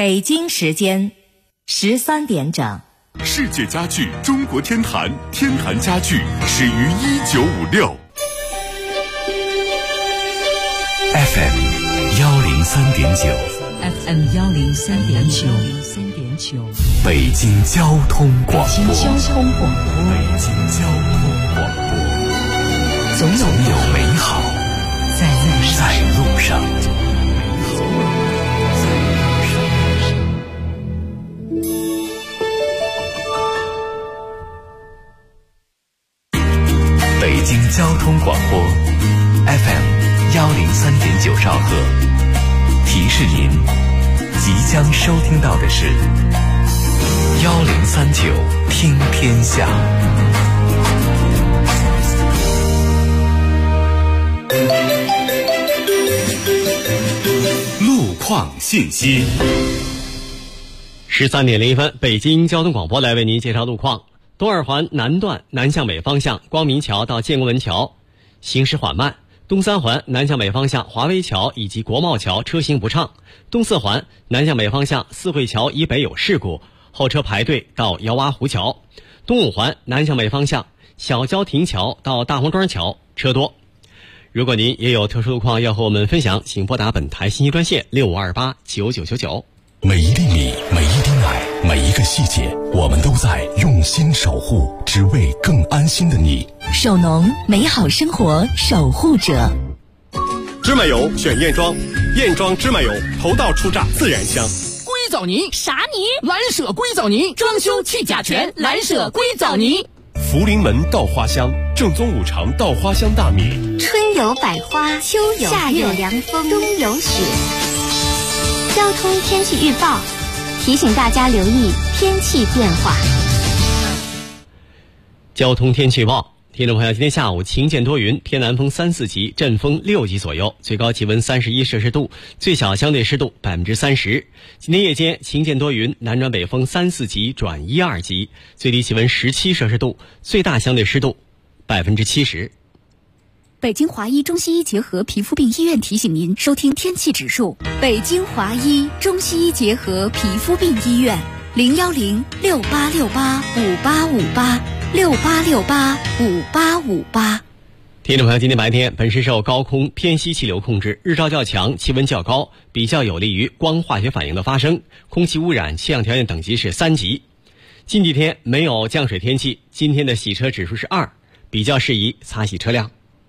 北京时间13点整。 世界家具中国天坛，天坛家具始于1956。FM 103.9，FM 103.9， 北京交通广播， 北京交通广播，总有美好在路上。北京交通广播 FM 103.9兆赫，提示您即将收听到的是1039听天下。路况信息。 13点01分，北京交通广播来为您介绍路况。东二环南段南向北方向光明桥到建国门桥行驶缓慢，东三环南向北方向华威桥以及国贸桥车行不畅，东四环南向北方向四惠桥以北有事故，后车排队到姚洼湖桥，东五环南向北方向小郊亭桥到大红庄桥车多。如果您也有特殊路况要和我们分享，请拨打本台信息专线65289999。 每一粒米，每一滴奶，每一个细节，我们都在用心守护，只为更安心的你。 首农，美好生活守护者。 芝麻油选燕庄，燕庄芝麻油头道初榨，自然香。 硅藻泥啥泥？ 蓝舍硅藻泥，装修去甲醛，蓝舍硅藻泥。 福临门稻花香，正宗五常稻花香大米。 春有百花，秋有夏有凉风，冬有雪。交通天气预报提醒大家留意天气变化。 交通天气预报，听众朋友，今天下午晴间多云，偏南风3、4级，阵风6级左右，最高气温31摄氏度，最小相对湿度30%。今天夜间晴间多云，南转北风3、4级转1、2级，最低气温17摄氏度，最大相对湿度70%。 北京华医中西医结合皮肤病医院提醒您收听天气指数。北京华医中西医结合皮肤病医院，0106868585858，68685858。 听众朋友，今天白天本市受高空偏西气流控制，日照较强，气温较高，比较有利于光化学反应的发生，空气污染气象条件等级是3级。近几天没有降水天气，今天的洗车指数是2，比较适宜擦洗车辆。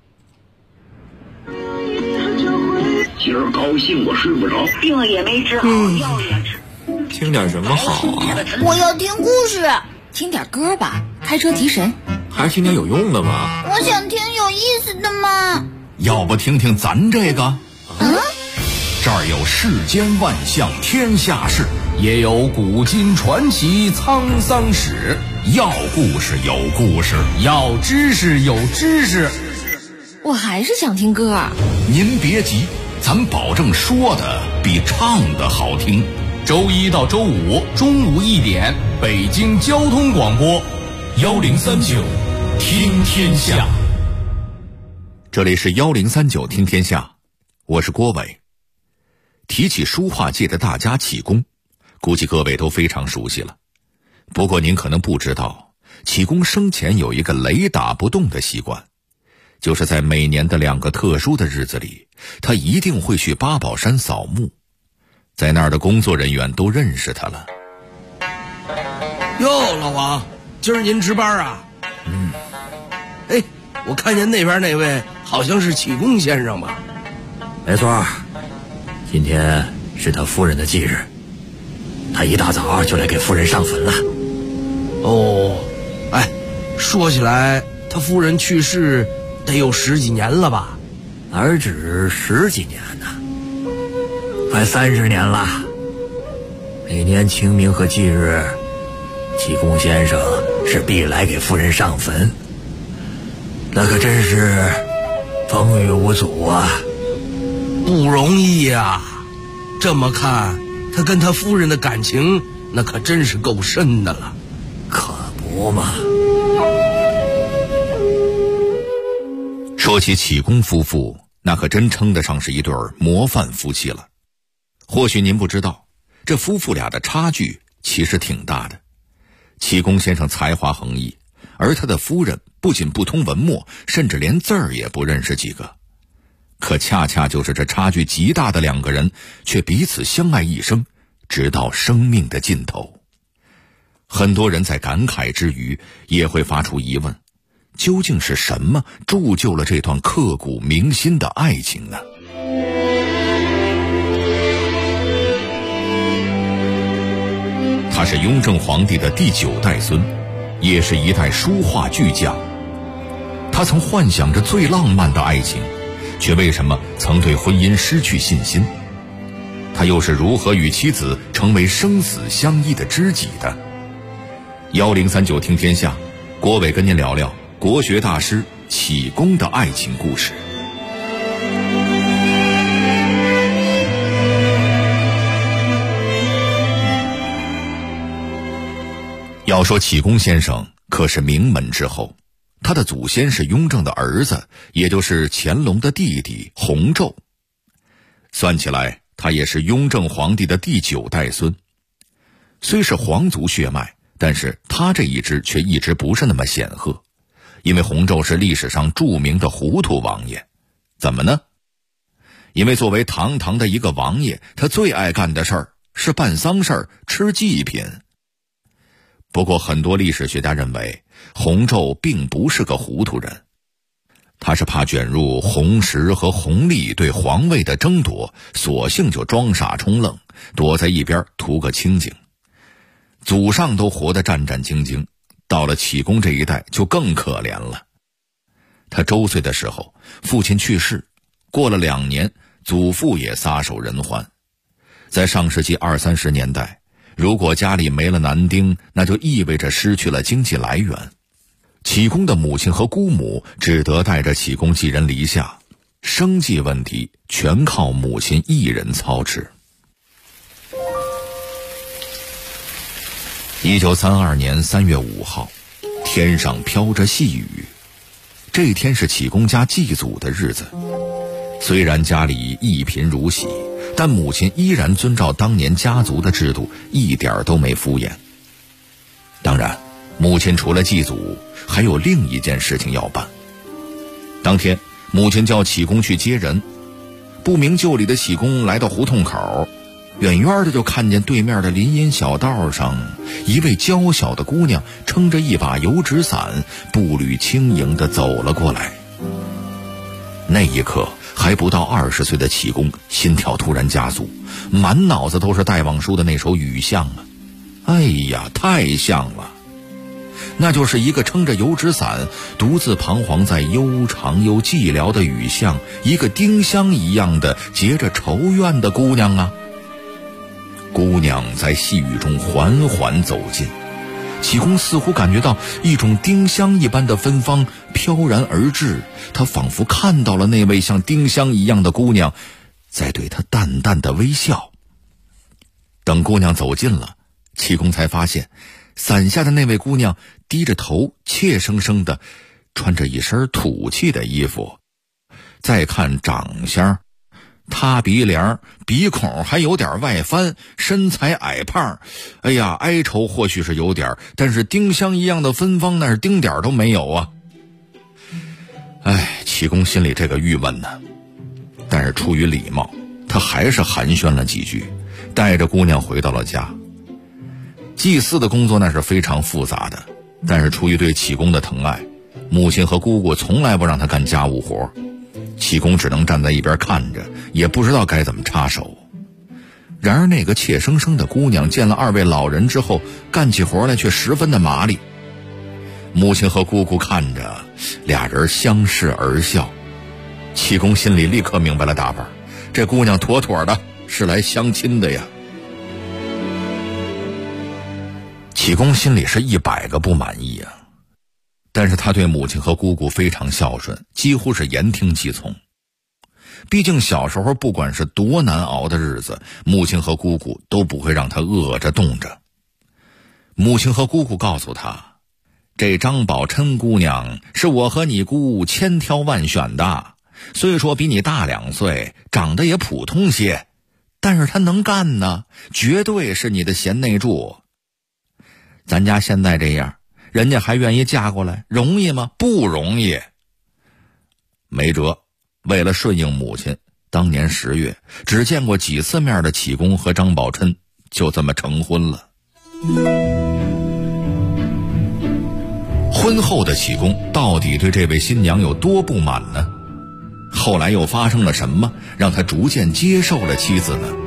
今儿高兴我睡不着， 病也没治好，药也吃。 听点什么好啊？ 我要听故事。听点歌吧，开车提神。 还是听点有用的吧。 我想听有意思的嘛。 要不听听咱这个？这儿有世间万象天下事，也有古今传奇沧桑史。要故事有故事，要知识有知识。 我还是想听歌。 您别急，咱保证说的比唱的好听。周一到周五中午1点，北京交通广播1039听天下。这里是1039听天下，我是郭伟。提起书画界的大家启功，估计各位都非常熟悉了。不过您可能不知道，启功生前有一个雷打不动的习惯，就是在每年的2个特殊的日子里，他一定会去八宝山扫墓。在那儿的工作人员都认识他了。 哟，老王，今儿您值班啊？哎，我看见那边那位好像是启功先生吧？ 没错，今天是他夫人的忌日，他一大早就来给夫人上坟了。 哦，哎，说起来他夫人去世得有10几年了吧？ 哪止10几年呢，快30年了。每年清明和忌日，启功先生是必来给夫人上坟，那可真是风雨无阻啊， 不容易啊。这么看，他跟他夫人的感情那可真是够深的了。 可不嘛。 说起启功夫妇，那可真称得上是一对模范夫妻了。或许您不知道， 这夫妇俩的差距其实挺大的。启功先生才华横溢，而他的夫人不仅不通文墨，甚至连字儿也不认识几个。可恰恰就是这差距极大的两个人，却彼此相爱一生，直到生命的尽头。很多人在感慨之余，也会发出疑问：究竟是什么铸就了这段刻骨铭心的爱情呢？他是雍正皇帝的第9代孙，也是一代书画巨匠。他曾幻想着最浪漫的爱情，却为什么曾对婚姻失去信心？他又是如何与妻子成为生死相依的知己的？1039听天下，郭伟跟您聊聊国学大师启功的爱情故事。要说启功先生可是名门之后，他的祖先是雍正的儿子，也就是乾隆的弟弟弘昼。算起来，他也是雍正皇帝的第9代孙。虽是皇族血脉，但是他这一支却一直不是那么显赫，因为弘昼是历史上著名的糊涂王爷。怎么呢？因为作为堂堂的一个王爷，他最爱干的事儿是办丧事儿、吃祭品。不过很多历史学家认为，弘昼并不是个糊涂人，他是怕卷入弘时和弘历对皇位的争夺，索性就装傻充愣，躲在一边图个清静。祖上都活得战战兢兢，到了启功这一代就更可怜了。他周岁的时候，父亲去世，过了2年，祖父也撒手人寰。在上世纪20、30年代，如果家里没了男丁，那就意味着失去了经济来源。启功的母亲和姑母只得带着启功寄人篱下，生计问题全靠母亲一人操持。1932年3月5号，天上飘着细雨。这天是启功家祭祖的日子，虽然家里一贫如洗，但母亲依然遵照当年家族的制度，一点都没敷衍。当然，母亲除了祭祖，还有另一件事情要办。当天，母亲叫启功去接人。不明就里的启功来到胡同口，远远的就看见对面的林荫小道上，一位娇小的姑娘撑着一把油纸伞，步履轻盈地走了过来。那一刻，还不到20岁的启功心跳突然加速，满脑子都是戴望舒的那首《雨巷》啊！哎呀，太像了！那就是一个撑着油纸伞，独自彷徨在悠长又寂寥的雨巷，一个丁香一样的结着愁怨的姑娘啊！姑娘在细雨中缓缓走近，启功似乎感觉到一种丁香一般的芬芳飘然而至，他仿佛看到了那位像丁香一样的姑娘在对他淡淡的微笑。等姑娘走近了，启功才发现伞下的那位姑娘低着头，怯生生的穿着一身土气的衣服。再看长相，塌鼻梁，鼻孔还有点外翻，身材矮胖。哎呀，哀愁或许是有点，但是丁香一样的芬芳那是丁点都没有啊。启功心里这个郁闷呢，但是出于礼貌，他还是寒暄了几句，带着姑娘回到了家。祭祀的工作那是非常复杂的，但是出于对启功的疼爱，母亲和姑姑从来不让他干家务活，启功只能站在一边看着，也不知道该怎么插手。然而那个怯生生的姑娘见了2位老人之后，干起活来却十分的麻利。母亲和姑姑看着，俩人相视而笑。启功心里立刻明白了大半，这姑娘妥妥的是来相亲的呀。启功心里是100个不满意啊，但是他对母亲和姑姑非常孝顺，几乎是言听计从。毕竟小时候不管是多难熬的日子，母亲和姑姑都不会让他饿着冻着。母亲和姑姑告诉他，这张宝琛姑娘是我和你姑千挑万选的，虽说比你大2岁，长得也普通些， 但是他能干呢，绝对是你的贤内助。咱家现在这样，人家还愿意嫁过来，容易吗？不容易。没辙，为了顺应母亲，当年10月只见过几次面的启功和张宝琛就这么成婚了。婚后的启功到底对这位新娘有多不满呢？后来又发生了什么，让他逐渐接受了妻子呢？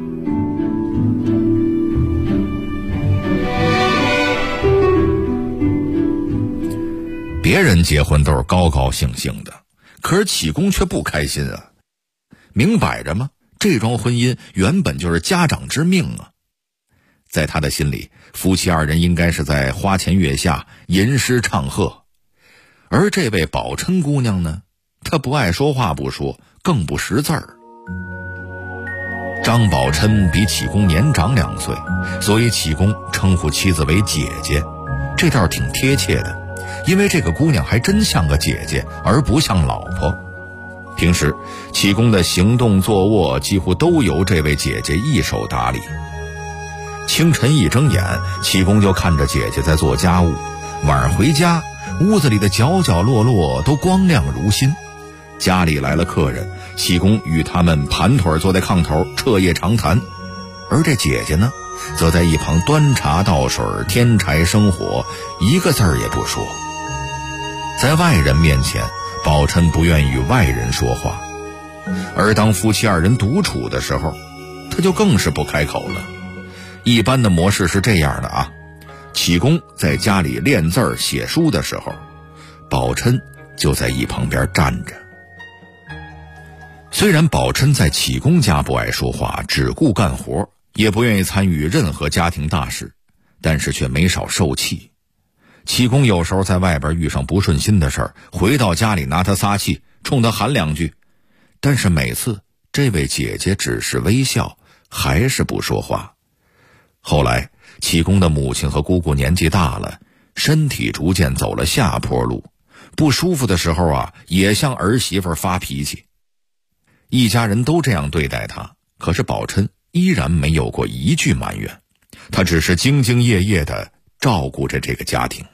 别人结婚都是高高兴兴的，可是启功却不开心啊！明摆着嘛，这桩婚姻原本就是家长之命啊。在他的心里，夫妻2人应该是在花前月下吟诗唱和，而这位宝琛姑娘呢，她不爱说话不说，更不识字儿。张宝琛比启功年长2岁，所以启功称呼妻子为姐姐，这倒挺贴切的。因为这个姑娘还真像个姐姐，而不像老婆。平时启功的行动坐卧几乎都由这位姐姐一手打理。清晨一睁眼，启功就看着姐姐在做家务，晚上回家，屋子里的角角落落都光亮如新。家里来了客人，启功与他们盘腿坐在炕头彻夜长谈，而这姐姐呢，则在一旁端茶倒水，添柴生火，一个字儿也不说。在外人面前，宝琛不愿与外人说话，而当夫妻2人独处的时候，他就更是不开口了。一般的模式是这样的啊，启功在家里练字儿写书的时候，宝琛就在一旁边站着。虽然宝琛在启功家不爱说话，只顾干活，也不愿意参与任何家庭大事，但是却没少受气。启功有时候在外边遇上不顺心的事儿，回到家里拿他撒气，冲他喊2句，但是每次这位姐姐只是微笑，还是不说话。后来启功的母亲和姑姑年纪大了，身体逐渐走了下坡路，不舒服的时候啊，也向儿媳妇发脾气。一家人都这样对待他，可是宝琛依然没有过一句埋怨，他只是兢兢业业地照顾着这个家庭。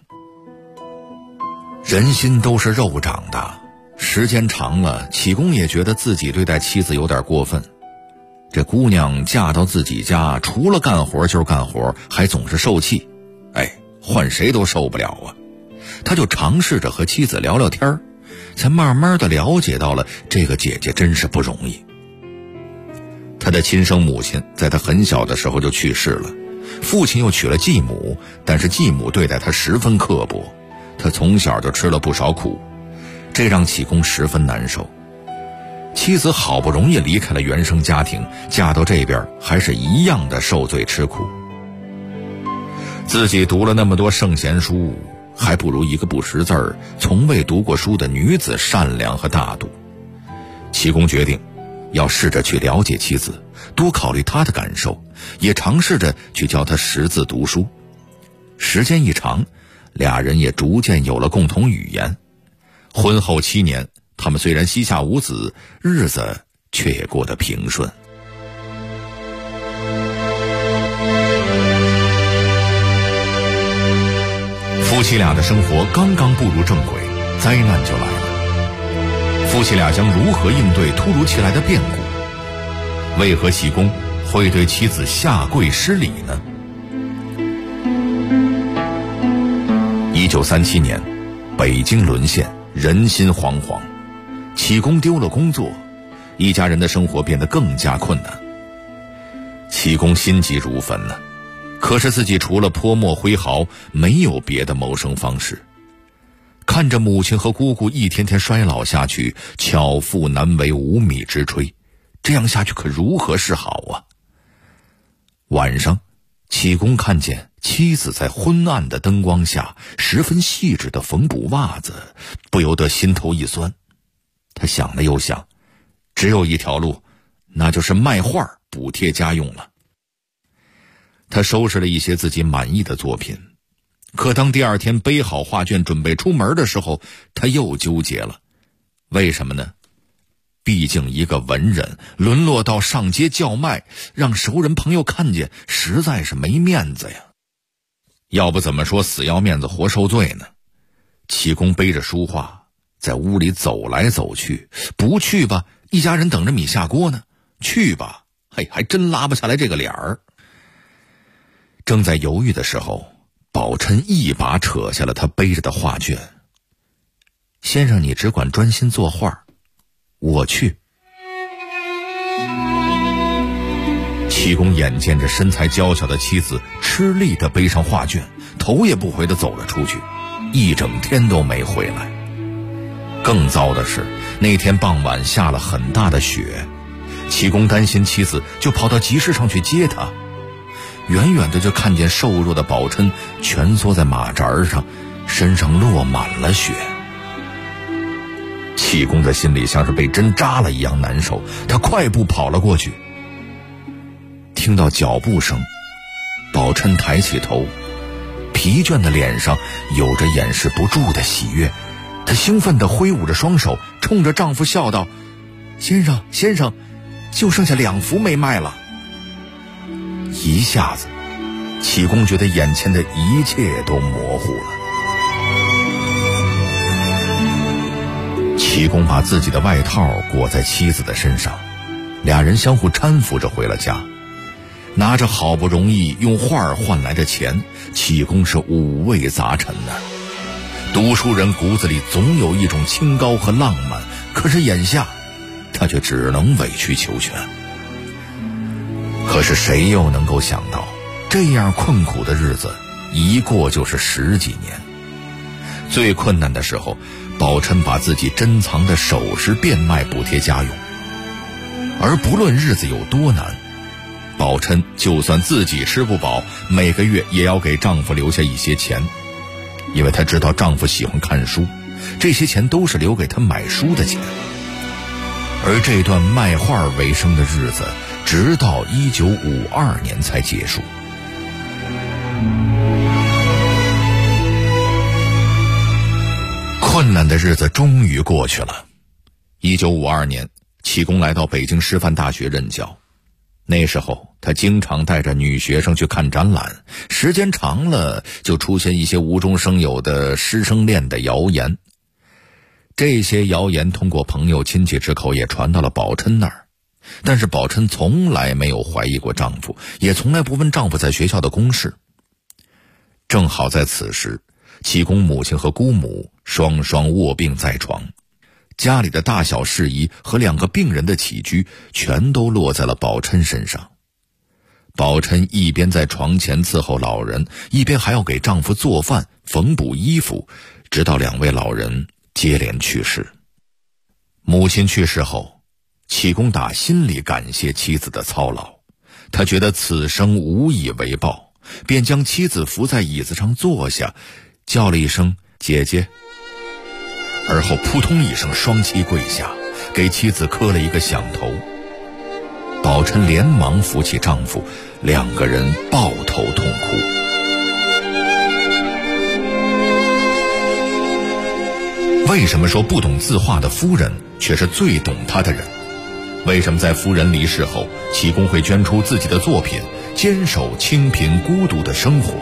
人心都是肉长的，时间长了，启功也觉得自己对待妻子有点过分。这姑娘嫁到自己家，除了干活就是干活，还总是受气，换谁都受不了啊。他就尝试着和妻子聊聊天，才慢慢的了解到了这个姐姐真是不容易。他的亲生母亲在他很小的时候就去世了，父亲又娶了继母，但是继母对待他十分刻薄，他从小就吃了不少苦，这让启功十分难受。妻子好不容易离开了原生家庭，嫁到这边还是一样的受罪吃苦。自己读了那么多圣贤书，还不如一个不识字儿、从未读过书的女子善良和大度。启功决定要试着去了解妻子，多考虑她的感受，也尝试着去教她识字读书。时间一长，俩人也逐渐有了共同语言。婚后7年，他们虽然膝下无子，日子却也过得平顺。夫妻俩的生活刚刚步入正轨，灾难就来了。夫妻俩将如何应对突如其来的变故？为何启功会对妻子下跪施礼呢？1937年，北京沦陷，人心惶惶，启功丢了工作，一家人的生活变得更加困难。启功心急如焚呢，可是自己除了泼墨挥毫，没有别的谋生方式。看着母亲和姑姑一天天衰老下去，巧妇难为无米之炊，这样下去可如何是好啊？晚上，启功看见妻子在昏暗的灯光下十分细致地缝补袜子，不由得心头一酸。他想了又想，只有一条路，那就是卖画补贴家用了。他收拾了一些自己满意的作品，可当第2天背好画卷准备出门的时候，他又纠结了。为什么呢？毕竟一个文人，沦落到上街叫卖，让熟人朋友看见，实在是没面子呀。要不怎么说死要面子活受罪呢？启功背着书画在屋里走来走去，不去吧，一家人等着米下锅呢；去吧，还真拉不下来这个脸儿。正在犹豫的时候，宝琛一把扯下了他背着的画卷。先生，你只管专心作画，我去。启功眼见着身材娇小的妻子吃力地背上画卷，头也不回地走了出去，一整天都没回来。更糟的是，那天傍晚下了很大的雪，启功担心妻子，就跑到集市上去接他。远远的就看见瘦弱的宝琛蜷缩在马扎上，身上落满了雪。启功的心里像是被针扎了一样难受，他快步跑了过去。听到脚步声，宝琛抬起头，疲倦的脸上有着掩饰不住的喜悦。她兴奋地挥舞着双手，冲着丈夫笑道：先生，就剩下2幅没卖了。一下子，启功觉得眼前的一切都模糊了。启功把自己的外套裹在妻子的身上，俩人相互搀扶着回了家。拿着好不容易用画换来的钱，启功是五味杂陈呢。读书人骨子里总有一种清高和浪漫，可是眼下他却只能委曲求全。可是谁又能够想到，这样困苦的日子一过就是10几年。最困难的时候，宝琛把自己珍藏的首饰变卖补贴家用。而不论日子有多难，宝琛就算自己吃不饱，每个月也要给丈夫留下一些钱，因为她知道丈夫喜欢看书，这些钱都是留给他买书的钱。而这段卖画为生的日子，直到1952年才结束。困难的日子终于过去了。1952年，启功来到北京师范大学任教。那时候他经常带着女学生去看展览，时间长了就出现一些无中生有的师生恋的谣言。这些谣言通过朋友亲戚之口也传到了宝琛那儿，但是宝琛从来没有怀疑过丈夫，也从来不问丈夫在学校的公事。正好在此时，启功母亲和姑母双双卧病在床，家里的大小事宜和2个病人的起居全都落在了宝琛身上。宝琛一边在床前伺候老人，一边还要给丈夫做饭、缝补衣服，直到2位老人接连去世。母亲去世后，启功打心里感谢妻子的操劳，他觉得此生无以为报，便将妻子扶在椅子上坐下，叫了一声姐姐，而后扑通一声双膝跪下，给妻子磕了一个响头。宝琛连忙扶起丈夫，2个人抱头痛哭。为什么说不懂字画的夫人却是最懂他的人？为什么在夫人离世后，启功会捐出自己的作品，坚守清贫孤独的生活？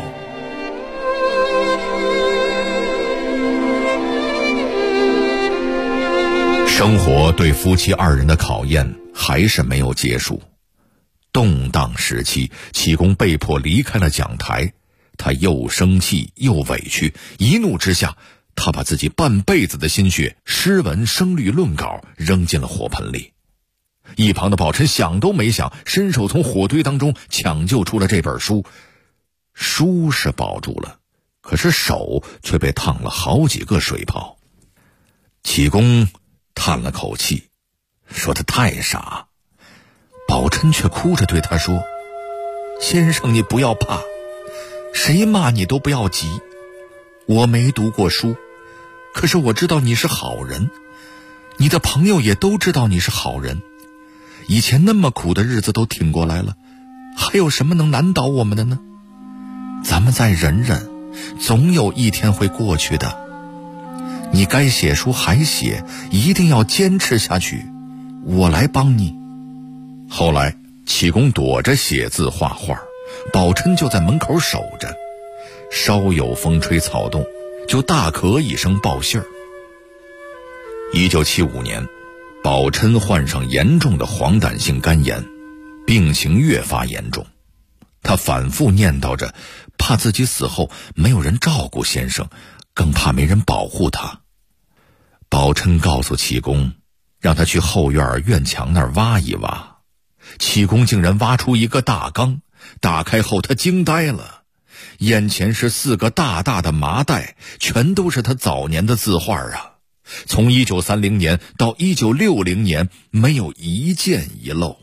生活对夫妻2人的考验还是没有结束。动荡时期，启功被迫离开了讲台，他又生气又委屈，一怒之下，他把自己半辈子的心血、诗文、声律论稿扔进了火盆里。一旁的宝琛想都没想，伸手从火堆当中抢救出了这本书。书是保住了，可是手却被烫了好几个水泡。启功叹了口气，说他太傻。宝琛却哭着对他说：先生，你不要怕，谁骂你都不要急。我没读过书，可是我知道你是好人，你的朋友也都知道你是好人。以前那么苦的日子都挺过来了，还有什么能难倒我们的呢？咱们再忍忍，总有一天会过去的。你该写书还写，一定要坚持下去， 我来帮你。后来启功躲着写字画画，宝琛就在门口守着，稍有风吹草动就大咳一声报信儿。1975年，宝琛患上严重的黄疸性肝炎，病情越发严重。他反复念叨着，怕自己死后没有人照顾先生，更怕没人保护他。宝琛告诉启功，让他去后院院墙那儿挖一挖。启功竟然挖出一个大缸，打开后他惊呆了，眼前是4个大大的麻袋，全都是他早年的字画啊，从1930年到1960年，没有一件遗漏。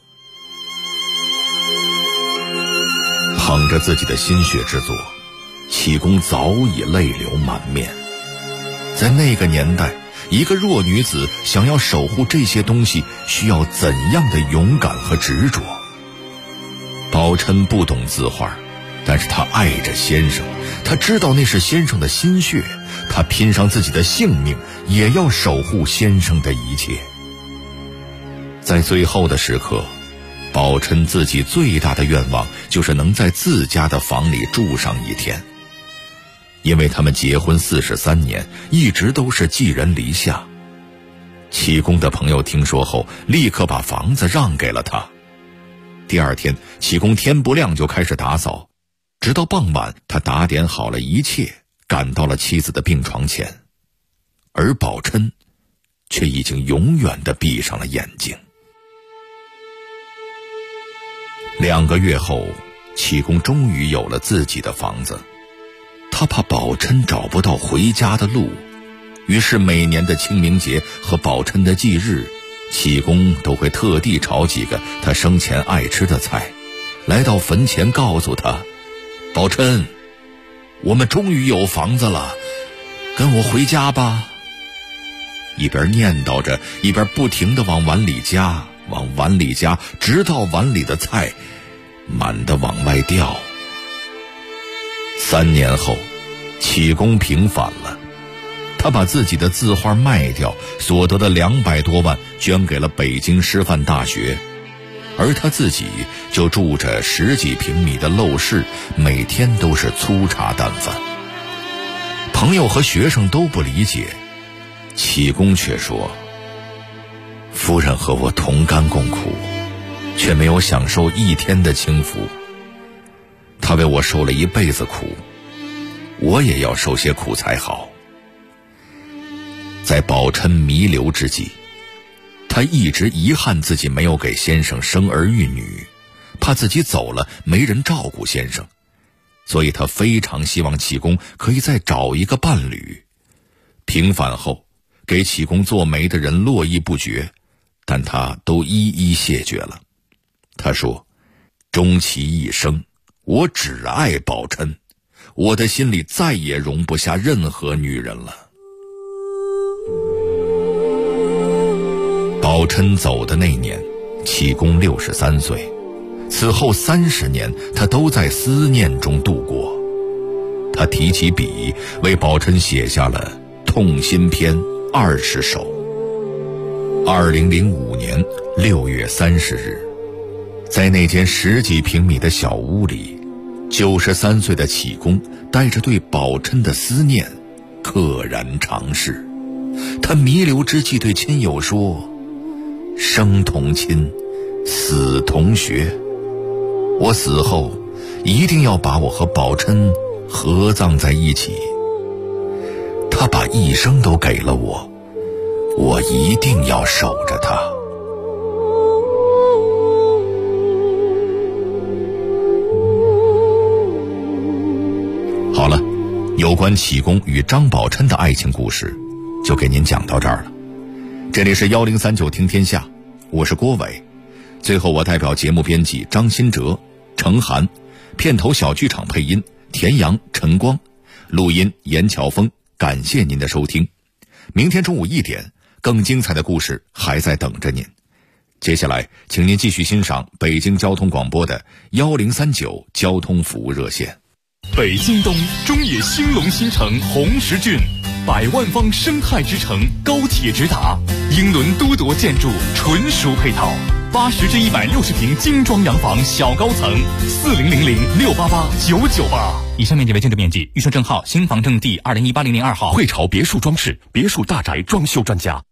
捧着自己的心血之作，启功早已泪流满面。在那个年代，一个弱女子想要守护这些东西，需要怎样的勇敢和执着？宝琛不懂字画，但是他爱着先生，他知道那是先生的心血，他拼上自己的性命，也要守护先生的一切。在最后的时刻，宝琛自己最大的愿望就是能在自家的房里住上一天，因为他们结婚43年，一直都是寄人篱下。启功的朋友听说后，立刻把房子让给了他。第二天，启功天不亮就开始打扫，直到傍晚，他打点好了一切，赶到了妻子的病床前，而宝琛却已经永远地闭上了眼睛。2个月后，启功终于有了自己的房子。他怕宝琛找不到回家的路，于是每年的清明节和宝琛的忌日，启功都会特地炒几个他生前爱吃的菜，来到坟前告诉他：宝琛，我们终于有房子了，跟我回家吧。一边念叨着，一边不停地往碗里加，直到碗里的菜满得往外掉。3年后，启功平反了，他把自己的字画卖掉，所得的200多万捐给了北京师范大学，而他自己就住着10几平米的陋室，每天都是粗茶淡饭。朋友和学生都不理解，启功却说：夫人和我同甘共苦，却没有享受一天的清福。他为我受了一辈子苦，我也要受些苦才好。在宝琛弥留之际，他一直遗憾自己没有给先生生儿育女，怕自己走了没人照顾先生，所以他非常希望启功可以再找一个伴侣。平反后，给启功做媒的人络绎不绝，但他都一一谢绝了。他说：终其一生，我只爱宝琛，我的心里再也容不下任何女人了。宝琛走的那年，启功63岁，此后30年，他都在思念中度过。他提起笔，为宝琛写下了《痛心篇》20首。2005年6月30日，在那间10几平米的小屋里，93岁的启功带着对宝琛的思念，溘然长逝。他弥留之际对亲友说：生同亲，死同学，我死后一定要把我和宝琛合葬在一起。他把一生都给了我，我一定要守着他。好了，有关启功与张宝琛的爱情故事就给您讲到这儿了。这里是1039听天下，我是郭伟。最后我代表节目编辑张新哲、程涵，片头小剧场配音田阳、陈光，录音严乔峰，感谢您的收听。明天中午1点，更精彩的故事还在等着您。接下来请您继续欣赏北京交通广播的1039交通服务热线。 北京东中野兴隆新城红石郡，100万方生态之城，高铁直达英伦都铎建筑，纯属配套。80至160平精装洋房小高层，4000688998。以上面积为建筑面积，预售证号新房证第201800年2号。 汇潮别墅装饰，别墅大宅装修专家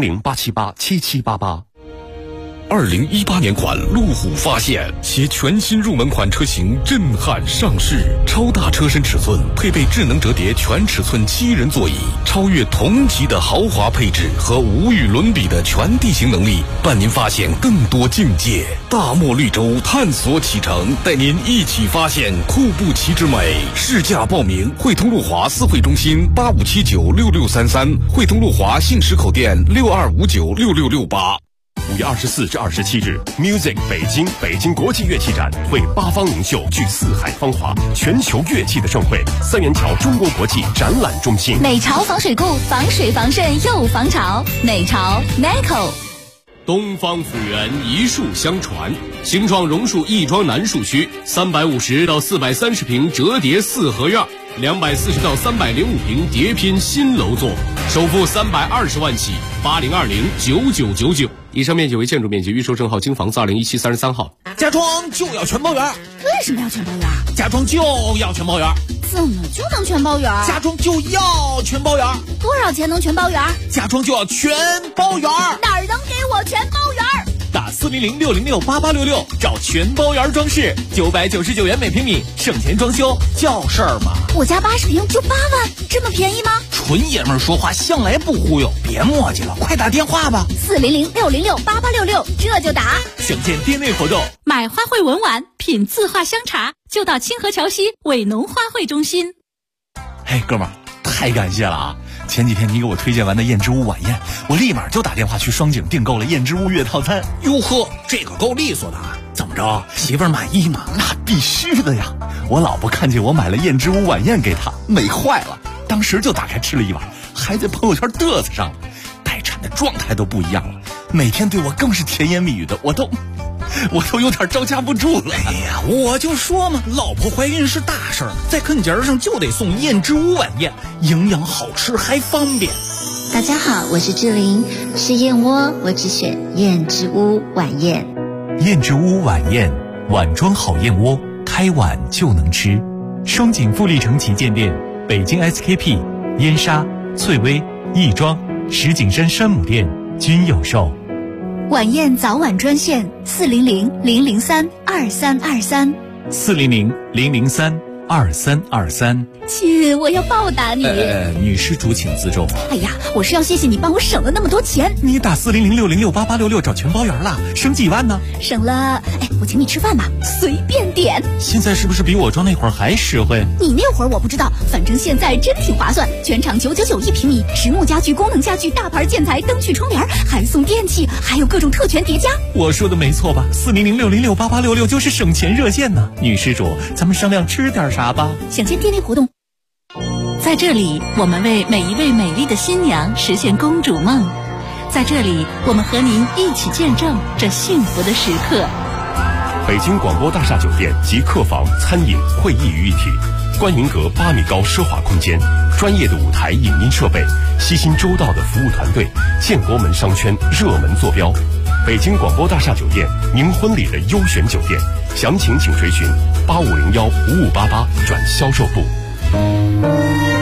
，400-878-7788。2018年款路虎发现，其全新入门款车型震撼上市，超大车身尺寸，配备智能折叠全尺寸7人座椅，超越同级的豪华配置和无与伦比的全地形能力，伴您发现更多境界。大漠绿洲探索启程，带您一起发现库布齐之美。试驾报名，汇通路华4会中心85796633，汇通路华信实口店62596668。5月24至27日 ，Music 北京国际乐器展为八方名秀聚四海芳华，全球乐器的盛会。三元桥中国国际展览中心。 美潮防水固，防水防渗又防潮。美潮 NICO。 东方府园一树相传，形状榕树亦庄南树区，350到430平折叠四合院，240到305平叠拼新楼座，首付320万起，80209999。以上面积为建筑面积，预售证号京房子2017 33号。 家装就要全包圆。 为什么要全包圆？ 家装就要全包圆。 怎么就能全包圆？ 家装就要全包圆。 多少钱能全包圆？ 家装就要全包圆。 哪儿能给我全包圆？ 打400-606-8866找全包圆装饰，999元每平米，省钱装修叫事儿吗？ 我家80平就8万，这么便宜吗？ 纯爷们儿说话向来不忽悠，别磨叽了，快打电话吧。 400-606-8866，这就打。 省钱店内活动， 买花卉文玩，品字画香茶，就到清河桥西伟农花卉中心。 嘿，哥们儿，太感谢了啊！前几天你给我推荐完的燕之屋晚宴，我立马就打电话去双井订购了燕之屋月套餐。 哟呵，这个够利索的啊！怎么着，媳妇儿满意吗？ 那必须的呀！我老婆看见我买了燕之屋晚宴给她，美坏了，当时就打开吃了一碗，还在朋友圈嘚瑟上了。待产的状态都不一样了，每天对我更是甜言蜜语的，我都有点招架不住了。 哎呀，我就说嘛，老婆怀孕是大事儿，在坑节上就得送燕之屋晚宴，营养好吃还方便。 大家好，我是志玲，吃燕窝我只选燕之屋晚宴。 燕之屋晚宴，碗装好燕窝，开碗就能吃。双井富力城旗舰店、北京 SKP、燕莎、翠微、亦庄、石景山山姆店均有售。 晚宴早晚专线400-003-2323。 400-003-2323。 亲，我要报答你。 女施主请自重。 哎呀，我是要谢谢你帮我省了那么多钱。 你打400-606-8866找全包圆了，省几万呢？ 省了，我请你吃饭吧，随便点。 现在是不是比我装那会儿还实惠？ 你那会儿我不知道，反正现在真挺划算。全场999一平米，实木家具、功能家具、大牌建材、灯具、窗帘，还送电器，还有各种特权叠加。 我说的没错吧？400-606-8866就是省钱热线呢。女施主，咱们商量吃点啥吧？ 享签电力活动。 在这里，我们为每一位美丽的新娘实现公主梦。在这里，我们和您一起见证这幸福的时刻。 北京广播大厦酒店集客房、餐饮、会议于一体，观云阁8米高奢华空间，专业的舞台影音设备，悉心周到的服务团队，建国门商圈热门坐标。北京广播大厦酒店，您婚礼的优选酒店，详情请垂询8501-5588转销售部。